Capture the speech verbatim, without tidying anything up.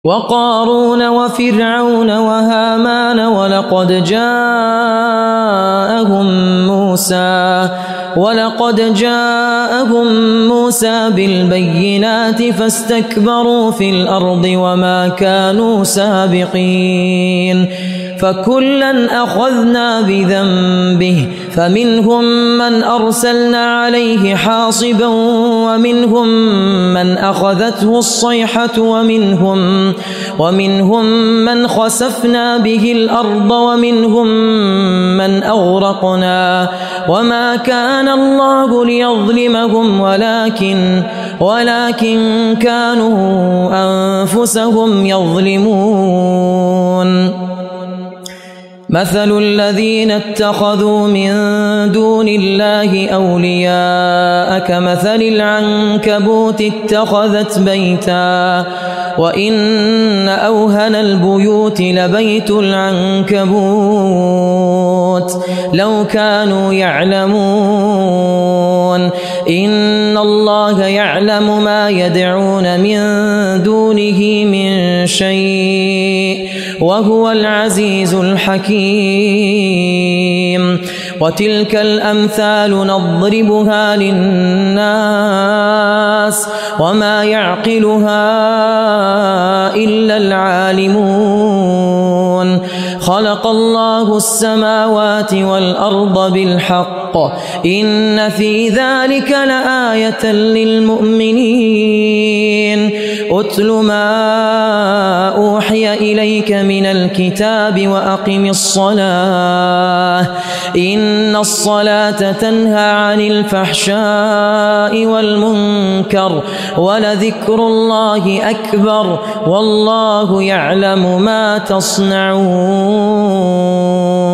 وقارون وفرعون وهامان ولقد جاءهم موسى ولقد جاءهم موسى بالبينات فاستكبروا في الأرض وما كانوا سابقين فكلا أخذنا بذنبه فمنهم من أرسلنا عليه حاصبا ومنهم من أخذته الصيحة ومنهم, ومنهم من خسفنا به الأرض ومنهم من أغرقنا وما كان الله ليظلمهم ولكن, ولكن كانوا أنفسهم يظلمون. مثل الذين اتخذوا من دون الله أولياء كمثل العنكبوت اتخذت بيتا وإن أوهن البيوت لبيت العنكبوت لو كانوا يعلمون إن الله يعلم ما يدعون من دونه من شيء وهو العزيز الحكيم. وتلك الأمثال نضربها للناس وما يعقلها إلا العالمون. خلق الله السماوات والأرض بالحق إن في ذلك لآية للمؤمنين. أتل ما أوحي إليك من الكتاب وأقم الصلاة إن الصلاة تنهى عن الفحشاء والمنكر ولذكر الله أكبر والله يعلم ما تصنعون.